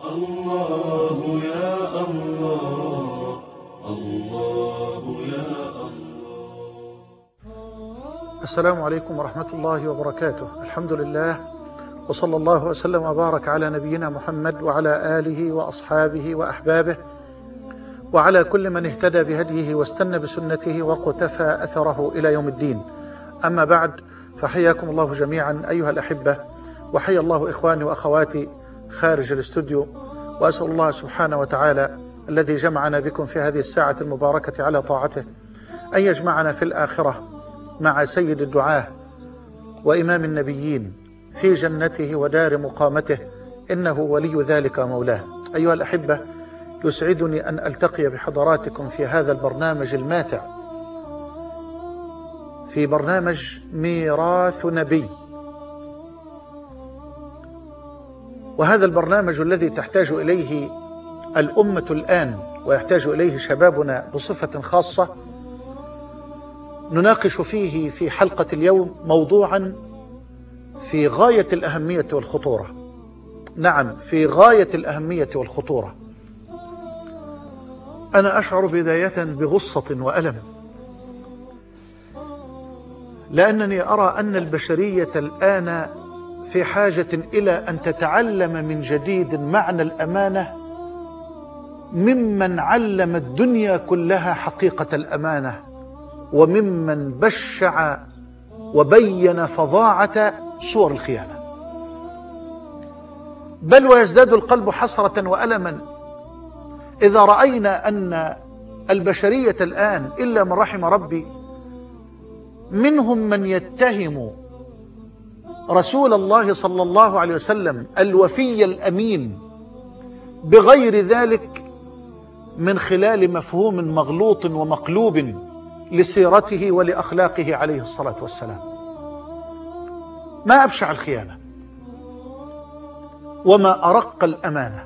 الله يا الله، الله يا الله. السلام عليكم ورحمة الله وبركاته. الحمد لله، وصلى الله وسلم وبارك على نبينا محمد وعلى آله وأصحابه وأحبابه وعلى كل من اهتدى بهديه واستنى بسنته وقتفى أثره إلى يوم الدين. أما بعد، فحياكم الله جميعا أيها الأحبة، وحيا الله إخواني وأخواتي خارج الاستوديو، وأسأل الله سبحانه وتعالى الذي جمعنا بكم في هذه الساعة المباركة على طاعته أن يجمعنا في الآخرة مع سيد الدعاة وإمام النبيين في جنته ودار مقامته، إنه ولي ذلك مولاه. أيها الأحبة، يسعدني أن ألتقي بحضراتكم في هذا البرنامج الماتع، في برنامج ميراث نبي، وهذا البرنامج الذي تحتاج إليه الأمة الآن ويحتاج إليه شبابنا بصفة خاصة. نناقش فيه في حلقة اليوم موضوعا في غاية الأهمية والخطورة. نعم، في غاية الأهمية والخطورة. أنا أشعر بداية بغصة وألم، لأنني أرى أن البشرية الآن في حاجة إلى أن تتعلم من جديد معنى الأمانة ممن علم الدنيا كلها حقيقة الأمانة، وممن بشع وبين فظاعة صور الخيانة. بل ويزداد القلب حسرة وألما إذا رأينا أن البشرية الآن إلا من رحم ربي منهم من يتهم رسول الله صلى الله عليه وسلم الوفي الأمين بغير ذلك من خلال مفهوم مغلوط ومقلوب لسيرته ولأخلاقه عليه الصلاة والسلام. ما أبشع الخيانة وما أرق الأمانة.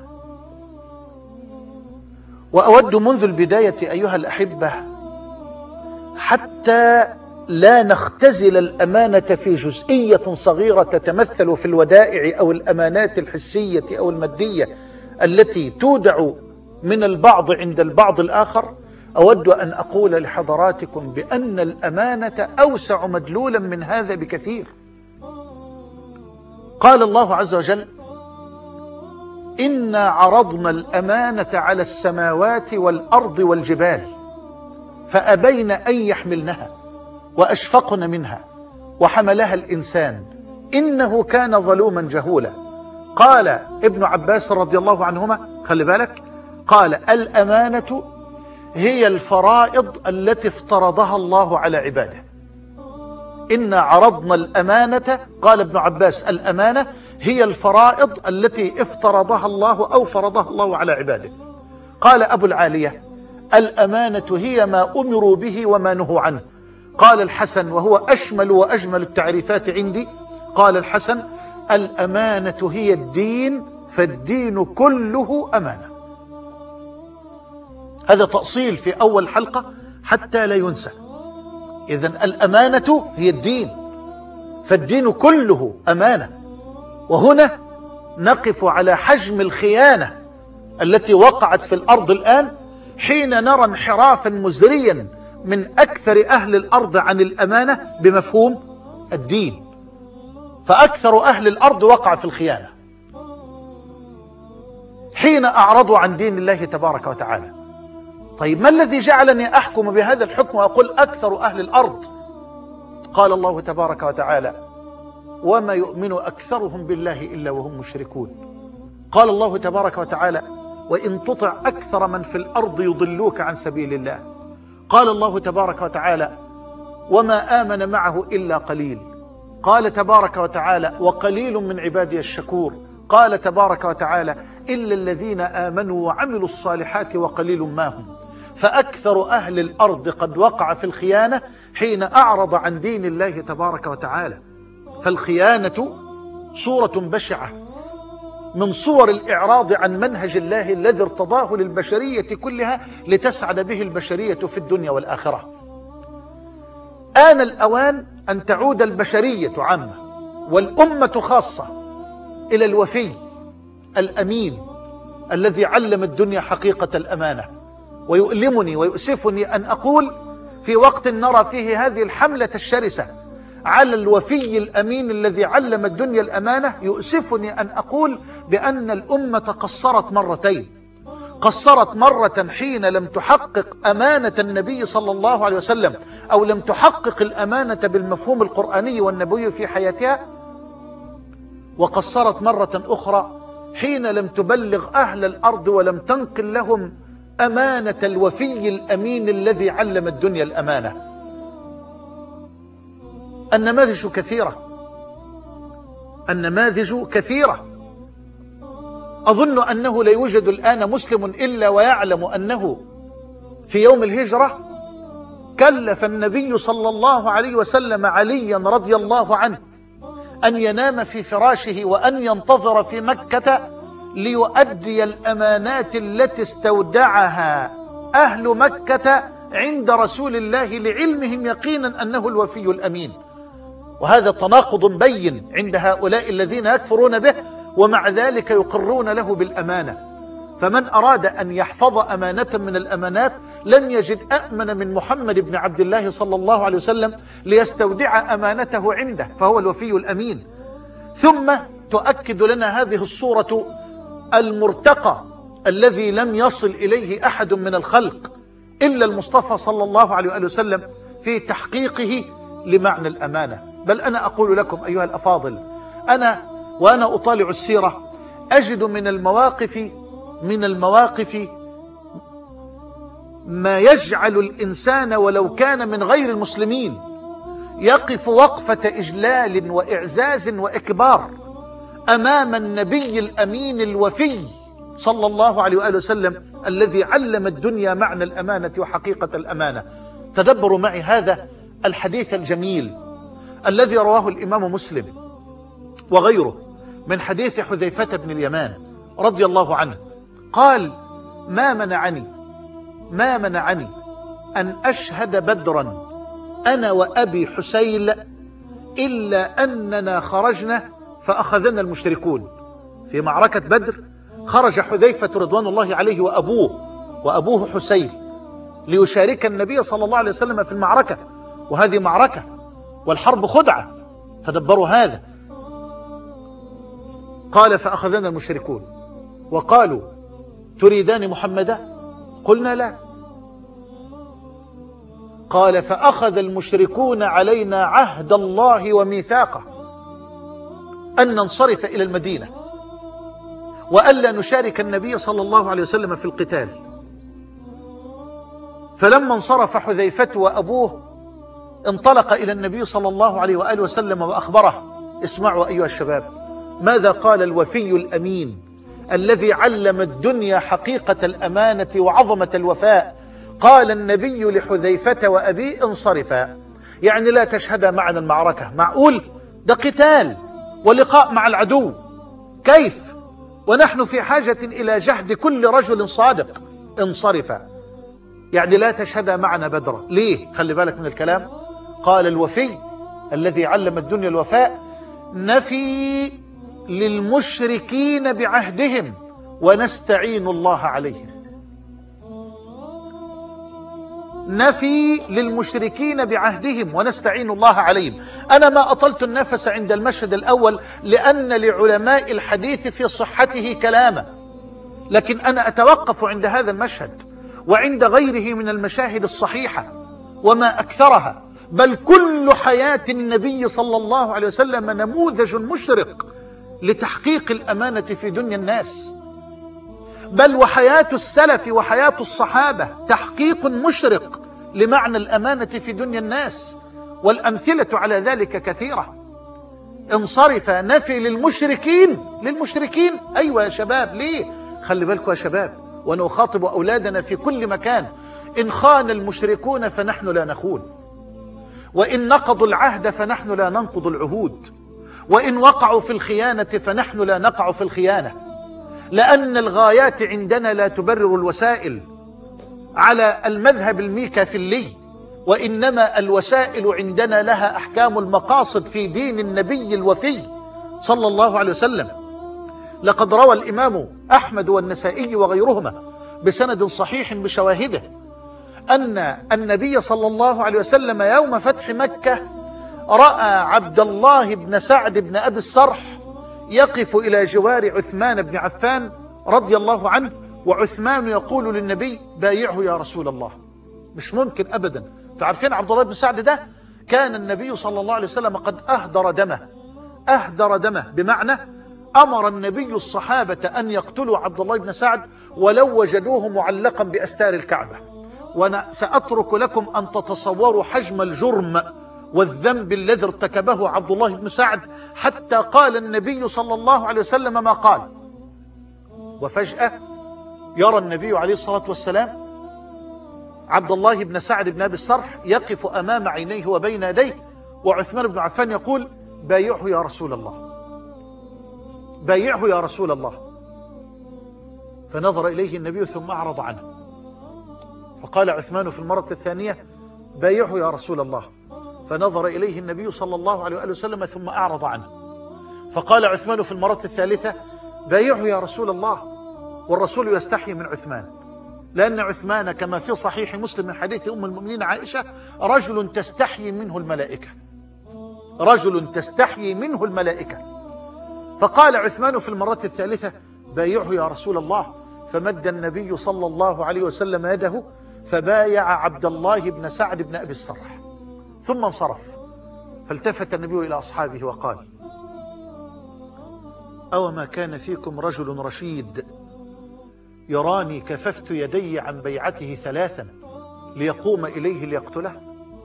وأود منذ البداية أيها الأحبة، حتى لا نختزل الأمانة في جزئية صغيرة تتمثل في الودائع أو الأمانات الحسية أو المادية التي تودع من البعض عند البعض الآخر، أود أن أقول لحضراتكم بأن الأمانة أوسع مدلولا من هذا بكثير. قال الله عز وجل: إنا عرضنا الأمانة على السماوات والأرض والجبال فأبين أن يحملنها وأشفقن منها وحملها الإنسان إنه كان ظلوما جهولا. قال ابن عباس رضي الله عنهما، خلي بالك، قال: الأمانة هي الفرائض التي افترضها الله على عباده. إنا عرضنا الأمانة، قال ابن عباس، الأمانة هي الفرائض التي افترضها الله أو فرضها الله على عباده. قال أبو العالية: الأمانة هي ما أمروا به وما نهوا عنه. قال الحسن، وهو أشمل وأجمل التعريفات عندي، قال الحسن: الأمانة هي الدين، فالدين كله أمانة. هذا تأصيل في أول حلقة حتى لا ينسى. إذن الأمانة هي الدين، فالدين كله أمانة. وهنا نقف على حجم الخيانة التي وقعت في الأرض الآن، حين نرى انحرافا مزريا من أكثر أهل الأرض عن الأمانة بمفهوم الدين. فأكثر أهل الأرض وقع في الخيانة حين أعرضوا عن دين الله تبارك وتعالى. طيب، ما الذي جعلني أحكم بهذا الحكم وأقول أكثر أهل الأرض؟ قال الله تبارك وتعالى: وما يؤمن أكثرهم بالله إلا وهم مشركون. قال الله تبارك وتعالى: وإن تطع أكثر من في الأرض يضلوك عن سبيل الله. قال الله تبارك وتعالى: وما آمن معه إلا قليل. قال تبارك وتعالى: وقليل من عبادي الشكور. قال تبارك وتعالى: إلا الذين آمنوا وعملوا الصالحات وقليل ما هم. فأكثر أهل الأرض قد وقع في الخيانة حين أعرض عن دين الله تبارك وتعالى. فالخيانة صورة بشعة من صور الإعراض عن منهج الله الذي ارتضاه للبشرية كلها لتسعد به البشرية في الدنيا والآخرة. آن الأوان أن تعود البشرية عامة والأمة خاصة إلى الوفي الأمين الذي علم الدنيا حقيقة الأمانة. ويؤلمني ويؤسفني أن أقول في وقت نرى فيه هذه الحملة الشرسة على الوفي الأمين الذي علم الدنيا الأمانة، يؤسفني أن أقول بأن الأمة قصرت مرتين. قصرت مرة حين لم تحقق أمانة النبي صلى الله عليه وسلم، أو لم تحقق الأمانة بالمفهوم القرآني والنبوي في حياتها، وقصرت مرة أخرى حين لم تبلغ أهل الأرض ولم تنقل لهم أمانة الوفي الأمين الذي علم الدنيا الأمانة. النماذج كثيرة، النماذج كثيرة. أظن أنه لا يوجد الآن مسلم إلا ويعلم أنه في يوم الهجرة كلف النبي صلى الله عليه وسلم عليا رضي الله عنه أن ينام في فراشه وأن ينتظر في مكة ليؤدي الأمانات التي استودعها أهل مكة عند رسول الله لعلمهم يقينا أنه الوفي الأمين. وهذا تناقض بين عند هؤلاء الذين يكفرون به ومع ذلك يقرون له بالأمانة. فمن أراد أن يحفظ أمانة من الأمانات لن يجد أأمن من محمد بن عبد الله صلى الله عليه وسلم ليستودع أمانته عنده، فهو الوفي الأمين. ثم تؤكد لنا هذه الصورة المرتقى الذي لم يصل إليه أحد من الخلق إلا المصطفى صلى الله عليه وسلم في تحقيقه لمعنى الأمانة. بل أنا أقول لكم أيها الأفاضل، وأنا أطالع السيرة أجد من المواقف ما يجعل الإنسان ولو كان من غير المسلمين يقف وقفة إجلال وإعزاز وإكبار أمام النبي الأمين الوفي صلى الله عليه وآله وسلم الذي علم الدنيا معنى الأمانة وحقيقة الأمانة. تدبروا معي هذا الحديث الجميل الذي رواه الإمام مسلم وغيره من حديث حذيفة بن اليمان رضي الله عنه قال: ما منعني أن أشهد بدرا أنا وأبي حسيل إلا أننا خرجنا فأخذنا المشركون. في معركة بدر خرج حذيفة رضوان الله عليه وأبوه حسيل ليشارك النبي صلى الله عليه وسلم في المعركة، وهذه معركة والحرب خدعة. تدبروا هذا. قال: فأخذنا المشركون وقالوا: تريدان محمدا؟ قلنا: لا. قال: فأخذ المشركون علينا عهد الله وميثاقه أن ننصرف إلى المدينة وألا نشارك النبي صلى الله عليه وسلم في القتال. فلما انصرف حذيفة وأبوه انطلق إلى النبي صلى الله عليه وآله وسلم وأخبره. اسمعوا أيها الشباب ماذا قال الوفي الأمين الذي علم الدنيا حقيقة الأمانة وعظمة الوفاء. قال النبي لحذيفة وأبيه: انصرفا، يعني لا تشهد معنا المعركة. معقول؟ ده قتال ولقاء مع العدو، كيف ونحن في حاجة إلى جهد كل رجل صادق؟ انصرفا، يعني لا تشهد معنا بدرا. ليه؟ خلي بالك من الكلام. قال الوفي الذي علم الدنيا الوفاء: نفي للمشركين بعهدهم ونستعين الله عليهم. نفي للمشركين بعهدهم ونستعين الله عليهم. أنا ما أطلت النفس عند المشهد الأول لأن لعلماء الحديث في صحته كلاما، لكن أنا أتوقف عند هذا المشهد وعند غيره من المشاهد الصحيحة وما أكثرها. بل كل حياة النبي صلى الله عليه وسلم نموذج مشرق لتحقيق الأمانة في دنيا الناس، بل وحياة السلف وحياة الصحابة تحقيق مشرق لمعنى الأمانة في دنيا الناس، والأمثلة على ذلك كثيرة. انصرف، نفي للمشركين. أيوة يا شباب، ليه؟ خلي بالكم يا شباب، وأنا أخاطب أولادنا في كل مكان: إن خان المشركون فنحن لا نخون، وإن نقضوا العهد فنحن لا ننقض العهود، وإن وقعوا في الخيانة فنحن لا نقع في الخيانة، لأن الغايات عندنا لا تبرر الوسائل على المذهب الميكافيلي، وإنما الوسائل عندنا لها أحكام المقاصد في دين النبي الوفي صلى الله عليه وسلم. لقد روى الإمام أحمد والنسائي وغيرهما بسند صحيح بشواهده أن النبي صلى الله عليه وسلم يوم فتح مكة رأى عبد الله بن سعد بن أبي الصرح يقف إلى جوار عثمان بن عفان رضي الله عنه، وعثمان يقول للنبي بايعه يا رسول الله. مش ممكن أبدا. تعرفين عبد الله بن سعد ده كان النبي صلى الله عليه وسلم قد أهدر دمه بمعنى أمر النبي الصحابة أن يقتلوا عبد الله بن سعد ولو وجدوه معلقا بأستار الكعبة. وأنا سأترك لكم أن تتصوروا حجم الجرم والذنب الذي ارتكبه عبد الله بن سعد، حتى قال النبي صلى الله عليه وسلم ما قال. وفجأة يرى النبي عليه الصلاة والسلام عبد الله بن سعد بن أبي الصرح يقف أمام عينيه وبين يديه، وعثمان بن عفان يقول بايعه يا رسول الله، بايعه يا رسول الله. فنظر إليه النبي ثم أعرض عنه، فقال عثمان في المرة الثانية بايعه يا رسول الله، فنظر إليه النبي صلى الله عليه وآله وسلم ثم أعرض عنه، فقال عثمان في المرة الثالثة بايعه يا رسول الله. والرسول يستحي من عثمان، لأن عثمان كما في صحيح مسلم من حديث أم المؤمنين عائشة رجل تستحيي منه الملائكة، رجل تستحيي منه الملائكة. فقال عثمان في المرة الثالثة بايعه يا رسول الله، فمد النبي صلى الله عليه وسلم يده فبايع عبد الله بن سعد بن أبي الصرح، ثم انصرف. فالتفت النبي إلى أصحابه وقال أو ما كان فيكم رجل رشيد يراني كففت يدي عن بيعته ثلاثا ليقوم إليه ليقتله؟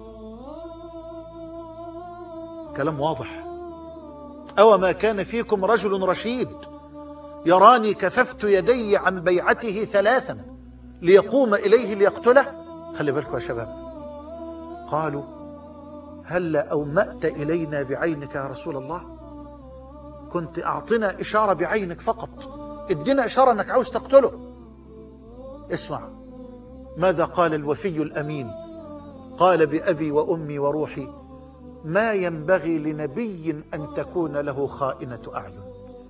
كلام واضح. أو ما كان فيكم رجل رشيد يراني كففت يدي عن بيعته ثلاثا ليقوم إليه ليقتله؟ خلي بالكم يا شباب. قالوا هل أومأت إلينا بعينك يا رسول الله؟ كنت أعطنا إشارة بعينك فقط، ادينا إشارة أنك عاوز تقتله. اسمع ماذا قال الوفي الأمين، قال بأبي وأمي وروحي ما ينبغي لنبي أن تكون له خائنة أعين.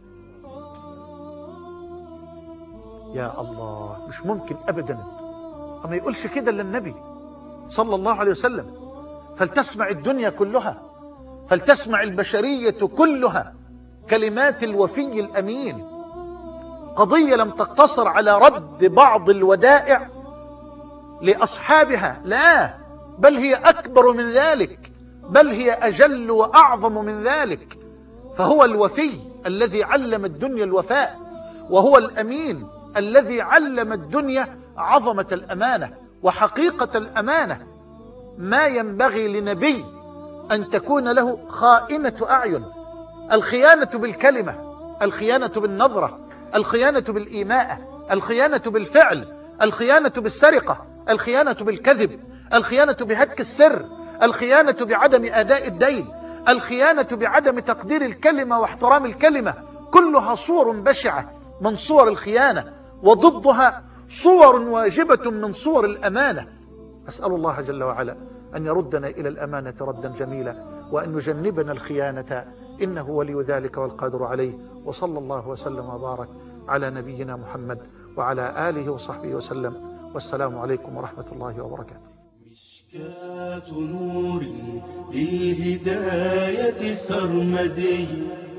يا الله، مش ممكن أبدا أما يقولش كده إلا النبي صلى الله عليه وسلم. فلتسمع الدنيا كلها، فلتسمع البشرية كلها كلمات الوفي الأمين. قضية لم تقتصر على رد بعض الودائع لأصحابها، لا، بل هي أكبر من ذلك، بل هي أجل وأعظم من ذلك. فهو الوفي الذي علم الدنيا الوفاء، وهو الأمين الذي علم الدنيا عظمة الأمانة وحقيقة الأمانة. ما ينبغي لنبي أن تكون له خائنة أعين. الخيانة بالكلمة، الخيانة بالنظرة، الخيانة بالإيماءة، الخيانة بالفعل، الخيانة بالسرقة، الخيانة بالكذب، الخيانة بهتك السر، الخيانة بعدم أداء الدين، الخيانة بعدم تقدير الكلمة واحترام الكلمة، كلها صور بشعة من صور الخيانة، وضدها صور واجبة من صور الأمانة. أسأل الله جل وعلا أن يردنا إلى الأمانة ردا جميلا، وأن يجنبنا الخيانة، إنه ولي ذلك والقادر عليه. وصلى الله وسلم وبارك على نبينا محمد وعلى آله وصحبه وسلم، والسلام عليكم ورحمة الله وبركاته. مشكاة نور للهداية سرمدي